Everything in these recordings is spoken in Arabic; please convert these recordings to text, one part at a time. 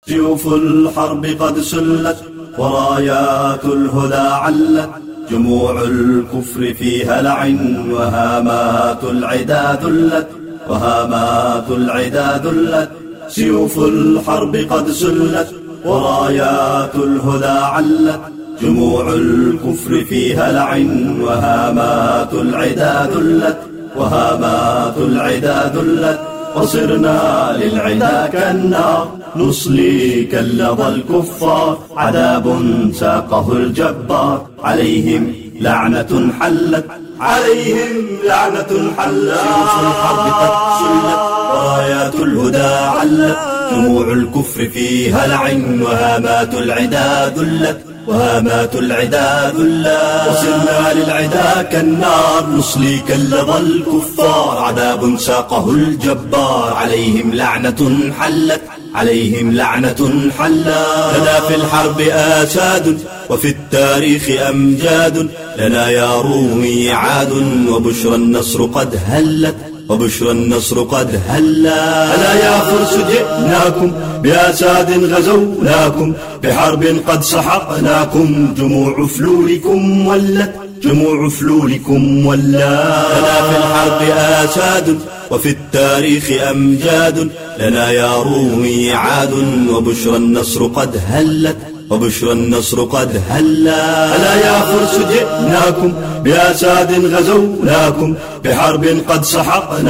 سيوف الحرب قد سلت ورايات الهدى علت، جموع الكفر في هلع وهامات العدا ذلت، وهامات العدا ذلت. سيوف الحرب قد سلت ورايات الهدى علت، جموع الكفر في هلع وهامات العدا ذلت، وهامات العدا ذلت. وصرنا للعدا كالنار نصلي كاللظى الكفار، عذاب ساقه الجبار عليهم لعنة حلت، عليهم لعنة حلت. سيوف الحرب قد سلت ورايات الهدى علت، جموع الكفر في هلع وهامات العدا ذلت، وهامات العدا ذلت. وصرنا للعدا كالنار نصلي كاللظى الكفار، عذاب ساقه الجبار عليهم لعنة حلت، عليهم لعنة حلت. لنا في الحرب آساد وفي التاريخ أمجاد، لنا يا رومي عاد وبشرى النصر قد هلت، وبشرى النصر قد هلا. ألا يا فرس جئناكم بأساد غزوناكم، بحرب قد سحقناكم، جموع فلولكم ولت، جموع فلولكم ولت. لنا في الحرب آساد وفي التاريخ أمجاد، لنا يا رومي عاد وبشرى النصر قد هلت، وبشرى النصر قد هلا. ألا يا فرس جئناكم بأساد غزوناكم، بحرب قد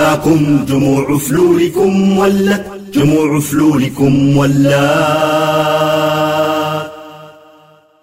سحقناكم، جموع فلولكم ولت، جموع فلولكم ولت.